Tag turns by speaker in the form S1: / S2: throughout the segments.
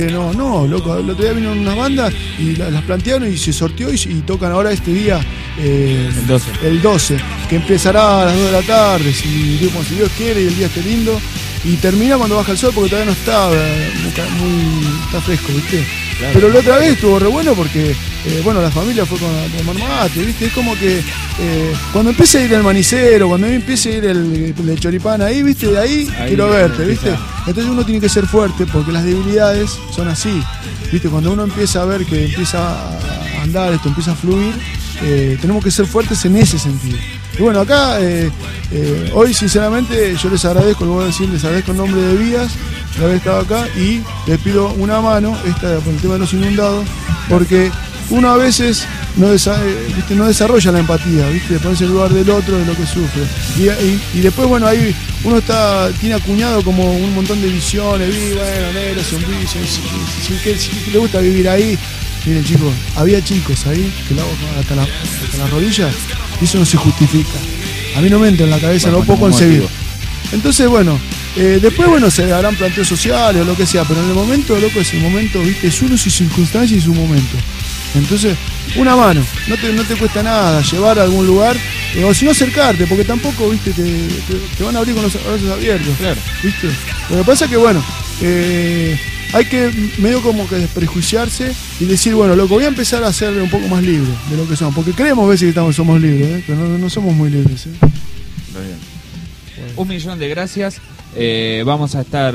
S1: No, loco, el otro día vinieron unas bandas y las plantearon y se sorteó y tocan ahora este día, el 12, que empezará a las 2 de la tarde, si Dios quiere y el día esté lindo, y termina cuando baja el sol porque todavía no está está fresco, ¿viste? Claro, pero la otra vez estuvo re bueno porque, la familia fue con mate, ¿viste? Es como que cuando empiece a ir el manicero, cuando empiece a ir el choripán ahí, ¿viste? Ahí quiero verte, ¿viste? Entonces uno tiene que ser fuerte porque las debilidades son así, ¿viste? Cuando uno empieza a ver que empieza a andar esto, empieza a fluir, tenemos que ser fuertes en ese sentido. Y bueno, acá hoy sinceramente yo les agradezco, les voy a decir, les agradezco en nombre de Vías de haber estado acá y les pido una mano por el tema de los inundados, porque uno a veces no desarrolla la empatía, ¿viste? De ponerse en el lugar del otro, de lo que sufre. Y después, ahí uno tiene acuñado como un montón de visiones, negro, sonrisa, si le gusta vivir ahí. Miren, chicos, había chicos ahí que la hasta las rodillas, y eso no se justifica. A mí no me entra en la cabeza, no lo puedo concebir. Entonces, después, se harán planteos sociales o lo que sea, pero en el momento, loco, es el momento, ¿viste? Es uno, su circunstancia y su momento. Entonces, una mano, no te cuesta nada llevar a algún lugar, o si no acercarte, porque tampoco, ¿viste? Te van a abrir con los brazos abiertos, claro, ¿viste? Lo que pasa es que, hay que medio como que desprejuiciarse y decir, loco, voy a empezar a ser un poco más libre de lo que somos, porque creemos a veces que somos libres, pero no somos muy libres.
S2: Muy bien. 1.000.000 de gracias. Vamos a estar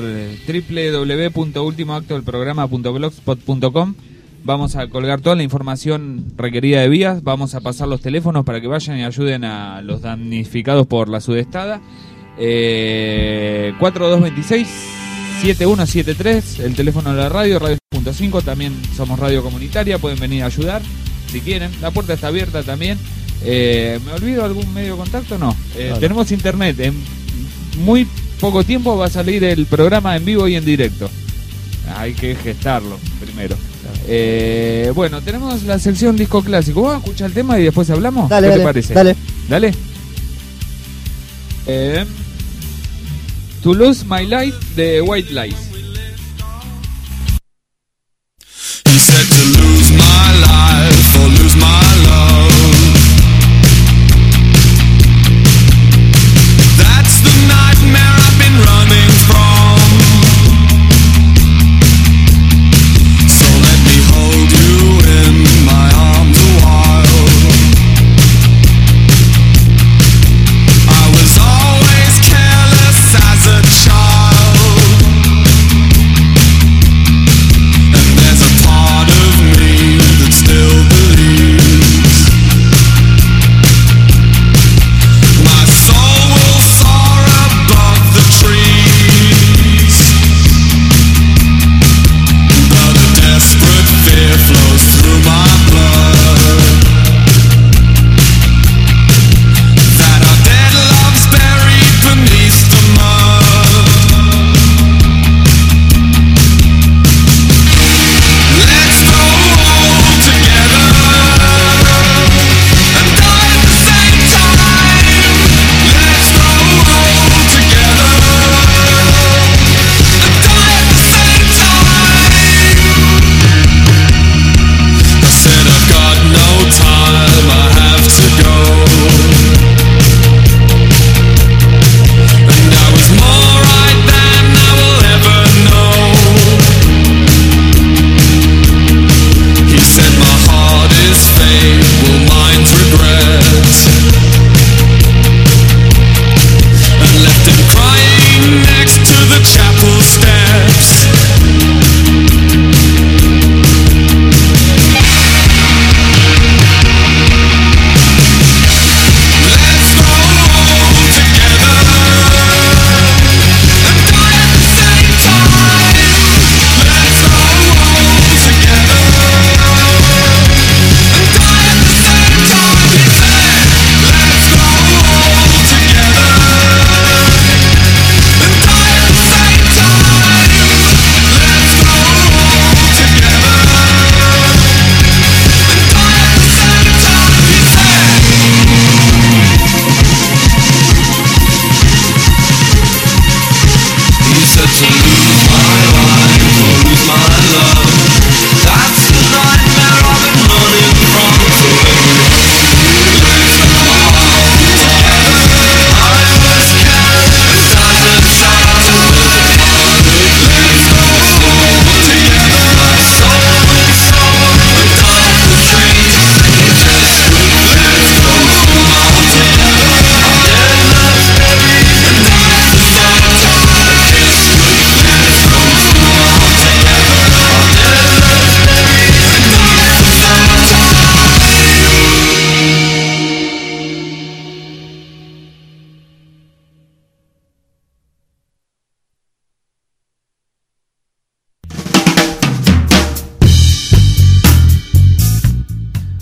S2: www.ultimoactodelprograma.blogspot.com. Vamos a colgar toda la información requerida de Vías. Vamos a pasar los teléfonos para que vayan y ayuden a los damnificados por la sudestada. 4226-7173, el teléfono de la radio, Radio 5. También somos radio comunitaria, pueden venir a ayudar si quieren. La puerta está abierta también. ¿Me olvido algún medio de contacto? No. Claro. Tenemos internet. En muy poco tiempo va a salir el programa en vivo y en directo. Hay que gestarlo primero. Claro. Tenemos la sección disco clásico. ¿Vamos a escuchar el tema y después hablamos? ¿Qué te parece? Dale. To Lose My Life de White Lies.
S3: He said to lose my life or lose my love. That's the nightmare I've been running from. So let me hold you in my arms a while. I was always careless as a child, and there's a part of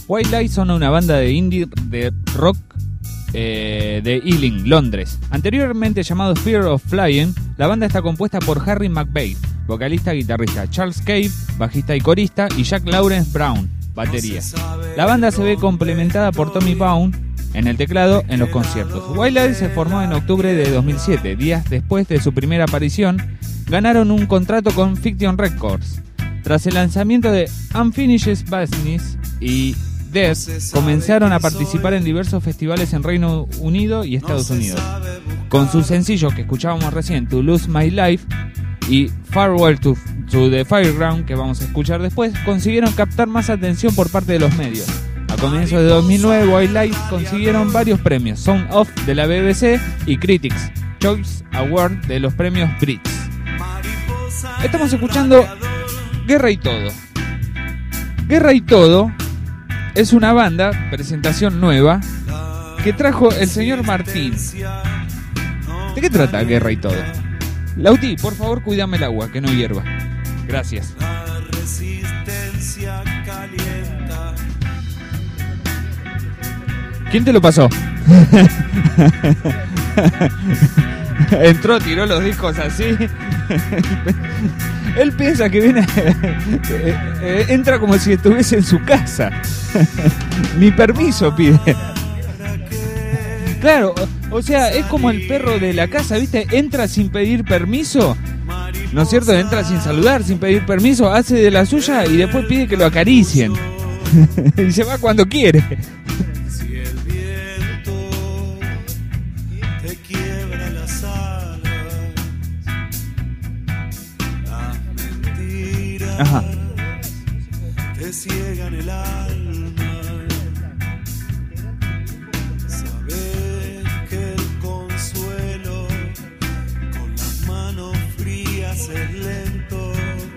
S2: White Lies son una banda de indie de rock de Ealing, Londres. Anteriormente llamado Fear of Flying, la banda está compuesta por Harry McVeigh, vocalista y guitarrista, Charles Cave, bajista y corista, y Jack Lawrence Brown, batería. La banda se ve complementada por Tommy Pound en el teclado en los conciertos. White Lies se formó en octubre de 2007, días después de su primera aparición. Ganaron un contrato con Fiction Records. Tras el lanzamiento de Unfinished Business y Death, comenzaron a participar en diversos festivales en Reino Unido y Estados Unidos. Con sus sencillos que escuchábamos recién, To Lose My Life y Farewell to the Fireground, que vamos a escuchar después, consiguieron captar más atención por parte de los medios. A comienzos de 2009, White Lies consiguieron varios premios, Sound Off de la BBC y Critics' Choice Award de los premios Brits. Estamos escuchando Guerra y Todo. Guerra y Todo es una banda, presentación nueva, que trajo el señor Martín. ¿De qué trata Guerra y Todo? Lauti, por favor, cuídame el agua, que no hierva. Gracias. ¿Quién te lo pasó? Entró, tiró los discos así. Él piensa que viene. Entra como si estuviese en su casa. Mi permiso pide. Claro, o sea, es como el perro de la casa, ¿viste? Entra sin pedir permiso, ¿no es cierto? Entra sin saludar, sin pedir permiso, hace de la suya y después pide que lo acaricien. Y se va cuando quiere. Ajá.
S3: Te ciegan el alma. Sabes que el consuelo con las manos frías es lento,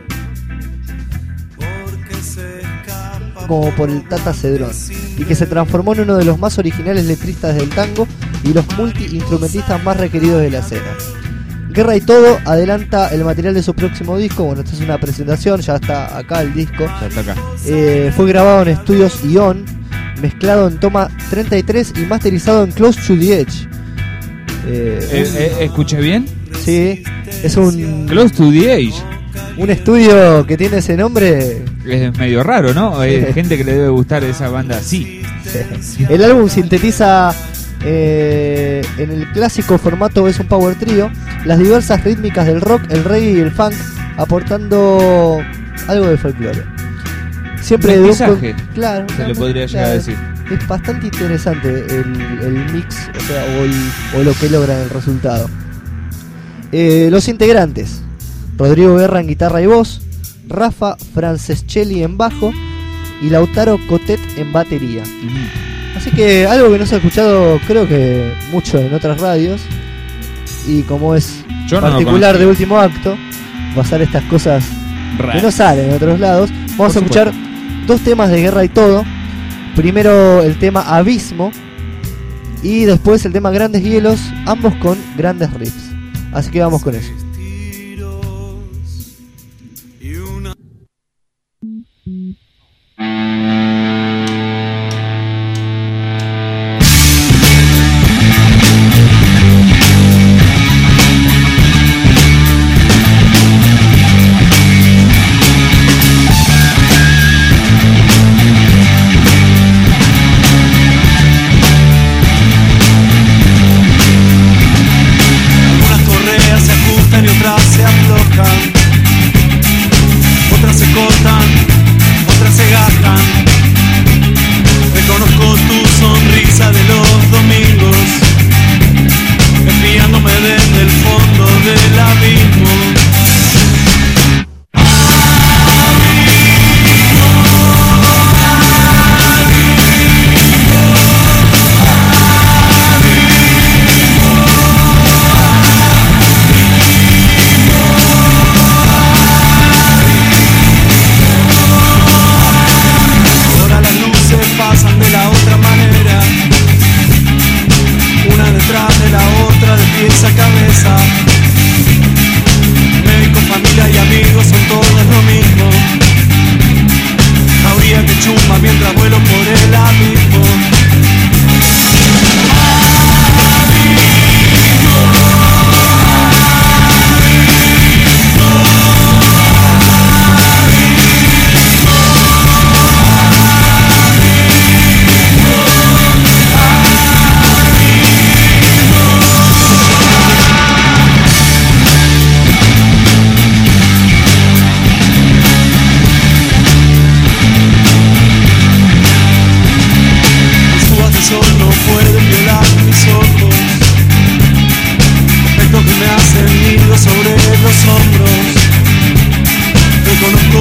S3: porque se escapa
S4: como por el Tata Cedrón, y que se transformó en uno de los más originales letristas del tango y los multi-instrumentistas más requeridos de la escena. Guerra y Todo adelanta el material de su próximo disco. Bueno, esta es una presentación, ya está acá el disco.
S2: Ya está acá.
S4: Fue grabado en estudios Ion, mezclado en toma 33 y masterizado en Close to the Edge.
S2: ¿Escuché bien?
S4: Sí, es un
S2: Close to the Edge.
S4: Un estudio que tiene ese nombre.
S2: Es medio raro, ¿no? Hay gente que le debe gustar esa banda así.
S4: El álbum sintetiza en el clásico formato es un power trio las diversas rítmicas del rock, el reggae y el funk, aportando algo de folclore. Siempre de un claro,
S2: se le podría llegar a decir.
S4: Es bastante interesante el mix, o sea, o lo que logra en el resultado. Los integrantes: Rodrigo Guerra en guitarra y voz, Rafa Franceschelli en bajo y Lautaro Cotet en batería. Así que algo que no se ha escuchado, creo que mucho en otras radios, y como es particular de Último Acto, pasar estas cosas que no salen en otros lados. Vamos a escuchar dos temas de Guerra y Todo. Primero el tema Abismo y después el tema Grandes Hielos, ambos con grandes riffs. Así que vamos con eso.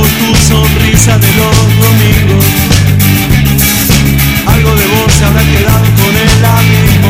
S3: por tu sonrisa de los domingos. Algo de vos se habrá quedado con el abismo.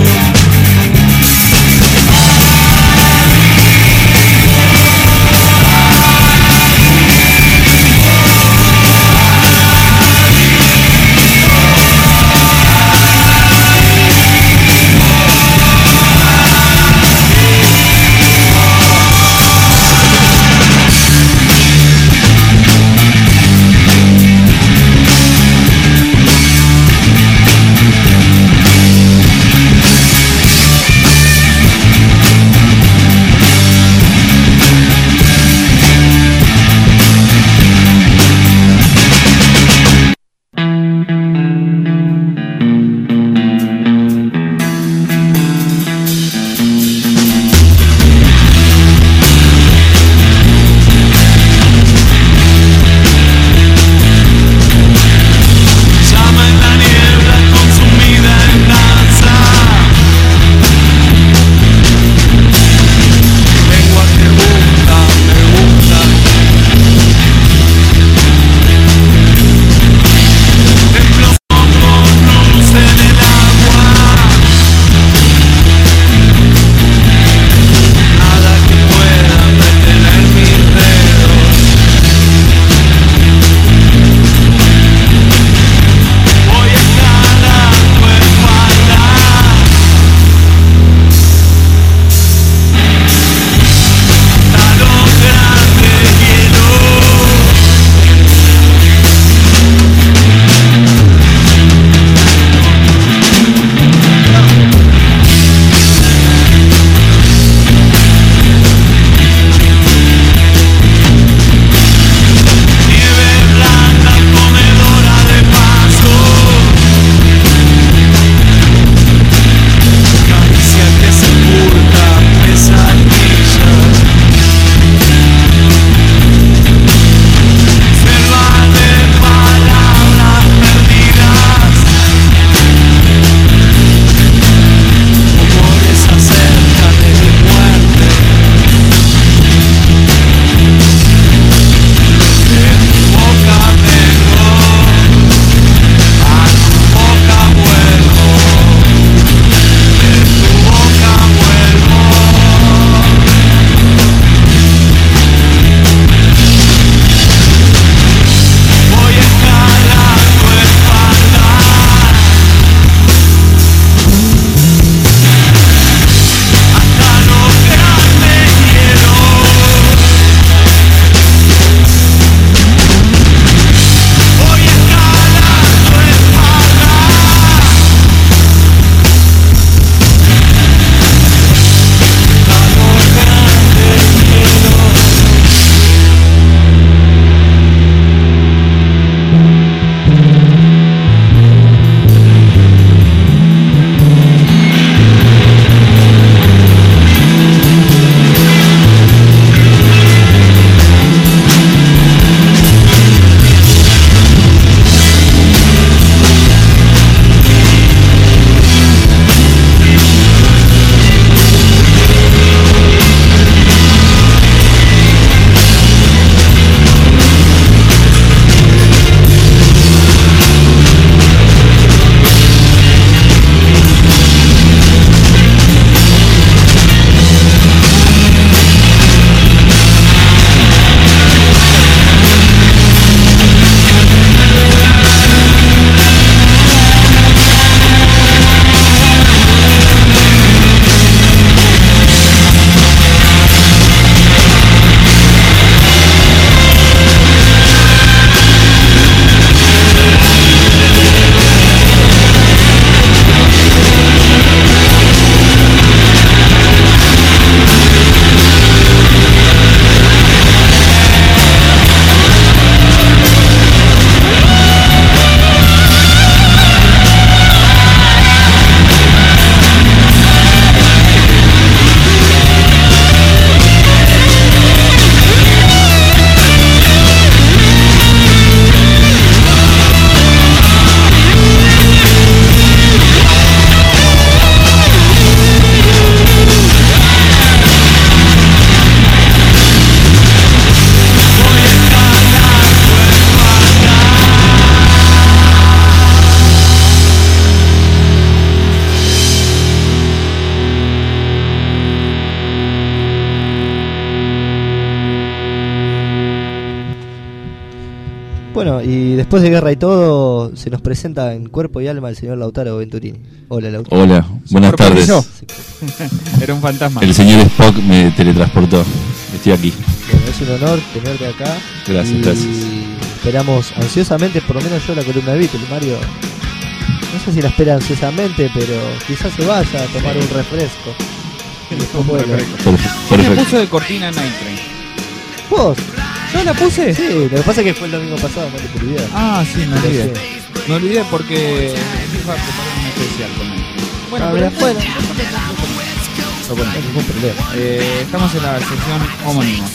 S4: Bueno, y después de Guerra y Todo, se nos presenta en cuerpo y alma el señor Lautaro Venturini. Hola, Lautaro.
S5: Hola, buenas tardes.
S2: Era un fantasma.
S5: El señor Spock me teletransportó. Estoy aquí.
S4: Bueno, es un honor tenerte acá.
S5: Gracias, gracias.
S4: Esperamos ansiosamente, por lo menos yo, la columna de Beatles. Mario, no sé si la espera ansiosamente, pero quizás se vaya a tomar un refresco. Y después vuelve.
S2: ¿Quién le puso de cortina Night Train?
S4: ¿Vos?
S2: ¿Yo la puse?
S4: Sí, lo que pasa es que fue el domingo pasado, no te olvidé.
S2: Ah, sí, me
S4: Pero
S2: olvidé.
S4: sí.
S2: Me olvidé porque iba a preparar un especial con él. Bueno,
S4: Bueno,
S2: bueno,
S4: no hay ningún problema.
S2: estamos en la sección homónimos.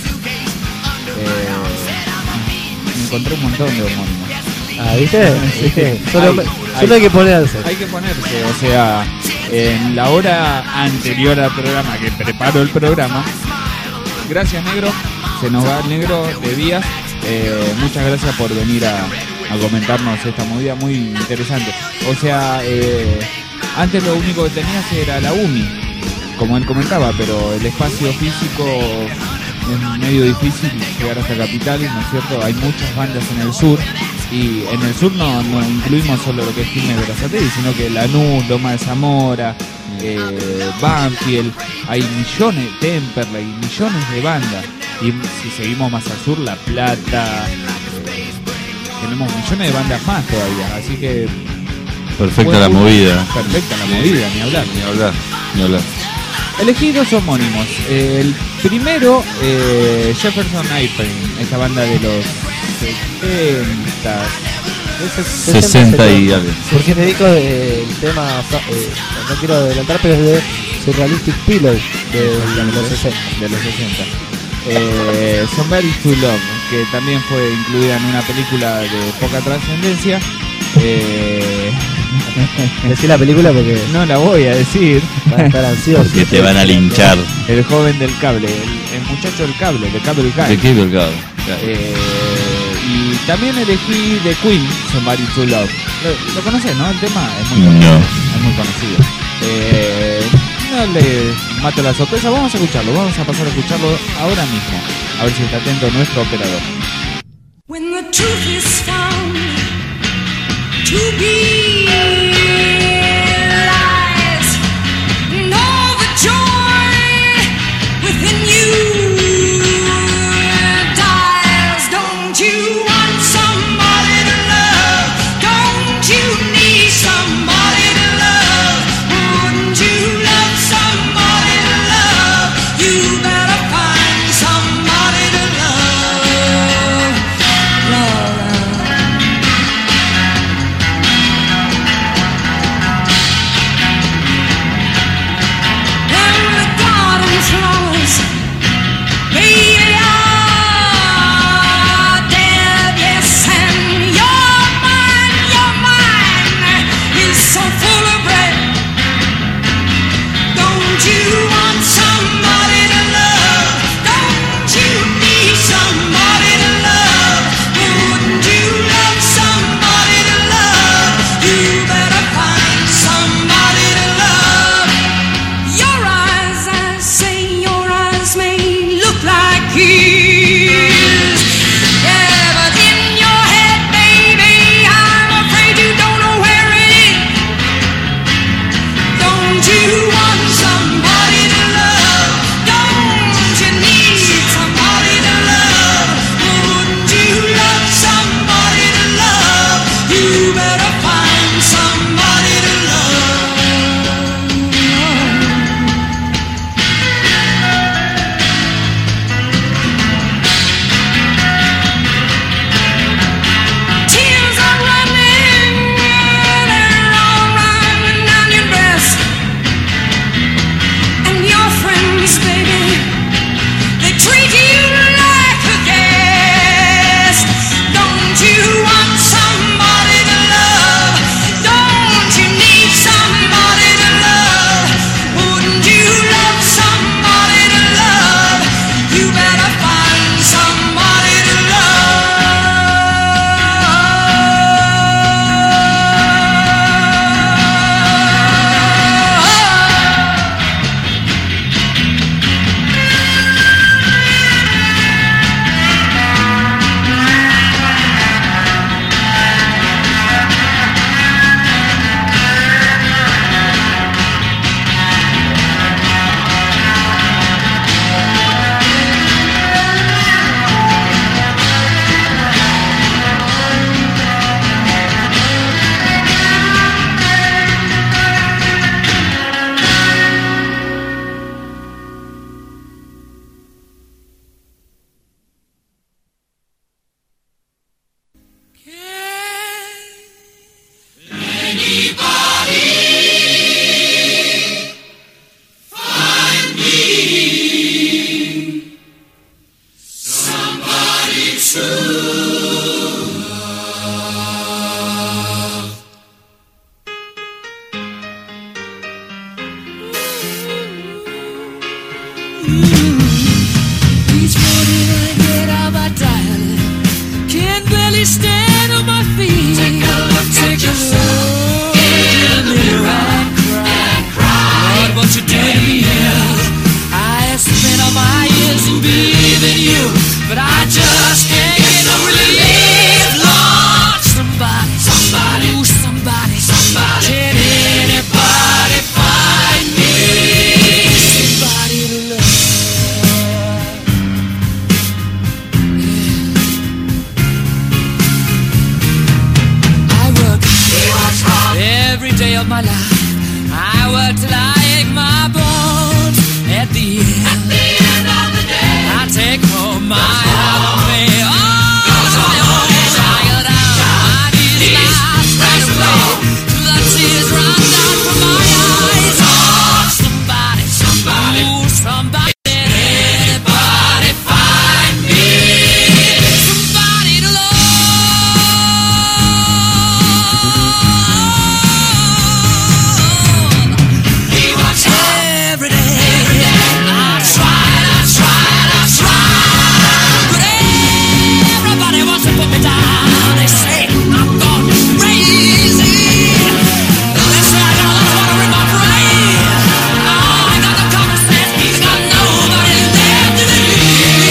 S2: Me encontré un montón de homónimos.
S4: Ah, ¿viste? ¿Viste? Solo
S2: Hay-
S4: hay que ponerse.
S2: Hay que ponerse, o sea, en la hora anterior al programa que preparo el programa. Gracias, negro. Se nos va el negro de Vías. Muchas gracias por venir a comentarnos esta movida muy interesante. O sea, antes lo único que tenías era la UMI, como él comentaba, pero el espacio físico es medio difícil llegar hasta Capital, ¿no es cierto? Hay muchas bandas en el sur. Y en el sur no incluimos solo lo que es Quilmes de Berazategui, sino que Lanús, Loma de Zamora, Banfield, hay millones, Temperley, millones de bandas. Y si seguimos más al sur, La Plata, tenemos millones de bandas más todavía, así que...
S5: Perfecta la movida.
S2: Perfecta la movida, ni hablar.
S5: Ni hablar.
S2: Elegí dos homónimos. El primero, Jefferson Airplane, esta banda de los
S5: 60 y algo.
S4: Porque te digo el tema, no quiero adelantar, pero es de Surrealistic Pillow de los 60.
S2: De los 60. Somebody to Love, que también fue incluida en una película de poca trascendencia.
S4: Decí la película porque
S2: No la voy a decir.
S4: van a estar ansiosos.
S5: Porque te van a linchar.
S2: El joven del cable, el muchacho del cable, de Cable Guy.
S5: ¿De qué colgado?
S2: Y también elegí de Queen, Somebody to Love. ¿Lo conoces, no? El tema es muy conocido.
S5: No.
S2: Es muy conocido. No le mato la sorpresa, vamos a escucharlo, vamos a pasar a escucharlo ahora mismo. A ver si está atento nuestro operador.
S6: When the truth is found to be lies, and all the joy within you dies. Don't you want somebody to love? Don't you need somebody to love? Wouldn't you love somebody to love? You better find somebody to love. Love. of my life. I work till I ache my bones. At the end of the day, I take home my army. Tired out, my knees lie straight away. The tears run down from my eyes. Somebody, ooh, somebody. Anybody find me somebody to love? He wants every day. I tried, but everybody wants to put me down. They say I'm gone crazy. They say I got a lot of water in my brain. Oh, I got the common sense. He's got nobody left to believe.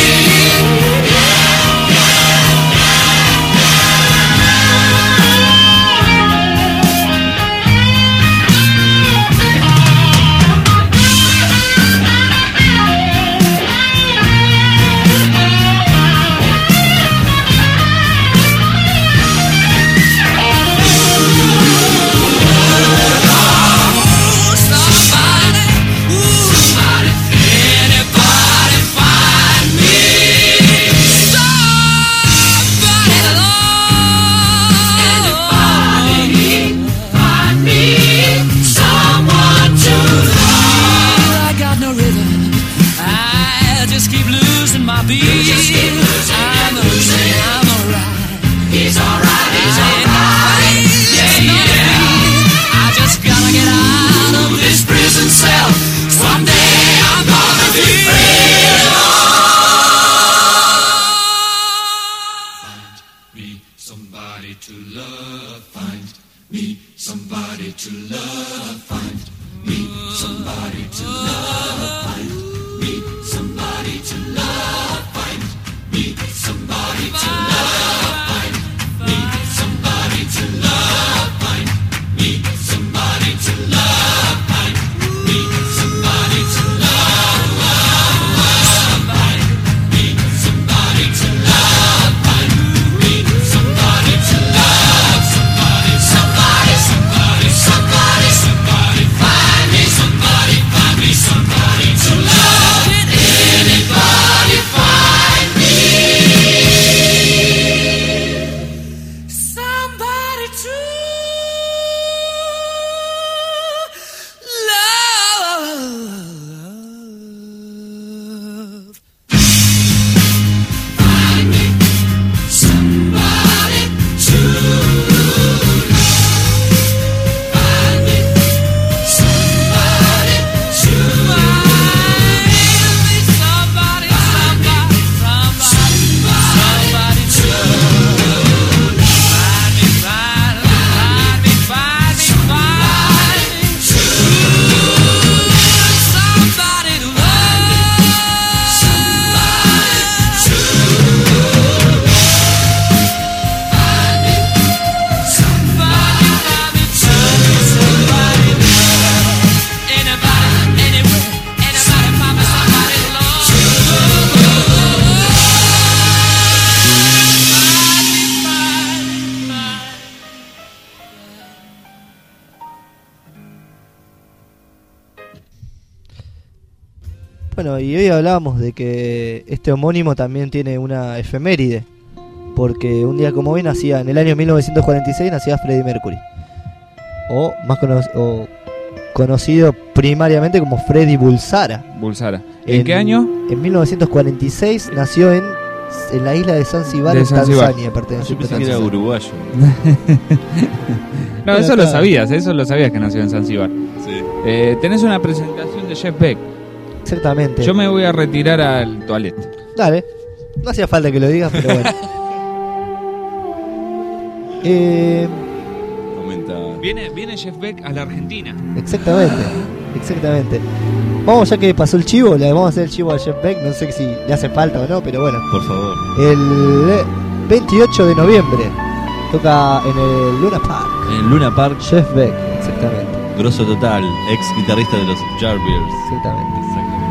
S4: Bueno, y hoy hablábamos de que este homónimo también tiene una efeméride, porque un día como hoy nacía, en el año 1946, nacía Freddie Mercury, o más conocido primariamente como Freddie Bulsara.
S2: Bulsara. ¿En qué año?
S4: En 1946 nació en la isla de Zanzíbar, en Tanzania.
S5: Yo pensé que era uruguayo.
S2: No, eso lo sabías que nació en Zanzíbar.
S5: Sí.
S2: Tenés una presentación de Jeff Beck.
S4: Exactamente.
S2: Yo me voy a retirar al toilet.
S4: Dale. No hacía falta que lo digas, pero bueno.
S5: Comenta.
S2: Viene Jeff Beck a la Argentina.
S4: Exactamente. Vamos, ya que pasó el chivo, le vamos a hacer el chivo a Jeff Beck. No sé si le hace falta o no, pero bueno.
S5: Por favor.
S4: El 28 de noviembre toca en el Luna Park.
S5: En el Luna Park.
S4: Jeff Beck, exactamente.
S5: Grosso total, ex guitarrista de los Yardbirds.
S4: Exactamente.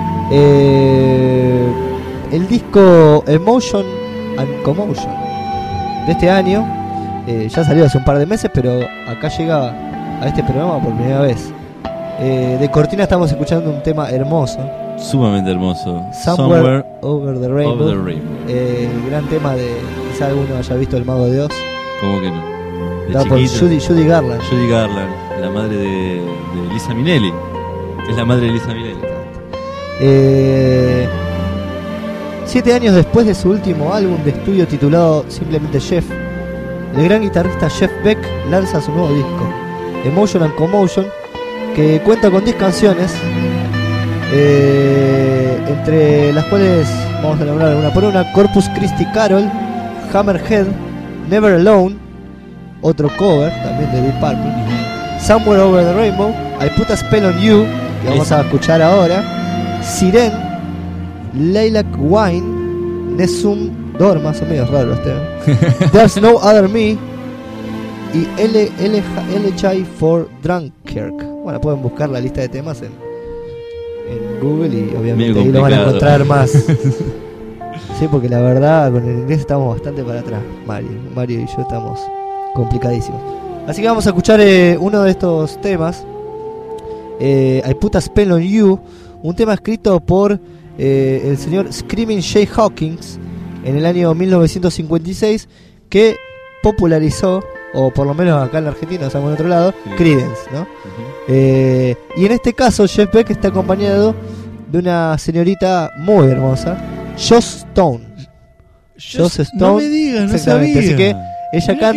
S4: El disco Emotion and Commotion de este año ya salió hace un par de meses, pero acá llega a este programa por primera vez. De cortina estamos escuchando un tema hermoso,
S5: Sumamente hermoso.
S4: Somewhere Over the Rainbow.
S5: Over the Rainbow.
S4: Gran tema de, quizá alguno haya visto El Mago de Oz.
S5: ¿Cómo que no? De
S4: Dado por
S5: chiquito.
S4: Judy Garland.
S5: Judy Garland, la madre de Liza Minnelli. Es la madre de Liza Minnelli.
S4: 7 años después de su último álbum de estudio titulado simplemente Jeff, el gran guitarrista Jeff Beck lanza su nuevo disco, Emotion and Commotion, que cuenta con 10 canciones, entre las cuales vamos a nombrar alguna por una: Corpus Christi Carol, Hammerhead, Never Alone, otro cover también de Deep Purple, Somewhere Over the Rainbow, I Put a Spell on You, que vamos a escuchar ahora, Siren, Lilac Wine, Nessun Dorma, son medio raros los temas, There's No Other Me y Elegy for Dunkirk. Bueno, pueden buscar la lista de temas en Google y obviamente ahí lo van a encontrar más. Sí, porque la verdad con el inglés estamos bastante para atrás. Mario y yo estamos complicadísimos. Así que vamos a escuchar uno de estos temas, I Put a Spell on You, un tema escrito por el señor Screaming Jay Hawkins en el año 1956, que popularizó, o por lo menos acá en la Argentina, o sea, en otro lado, sí, Creedence, ¿no? Y en este caso Jeff Beck está acompañado de una señorita muy hermosa, Joss Stone.
S5: No me digas, no sabía.
S4: Así que ella
S5: Mirá
S4: canta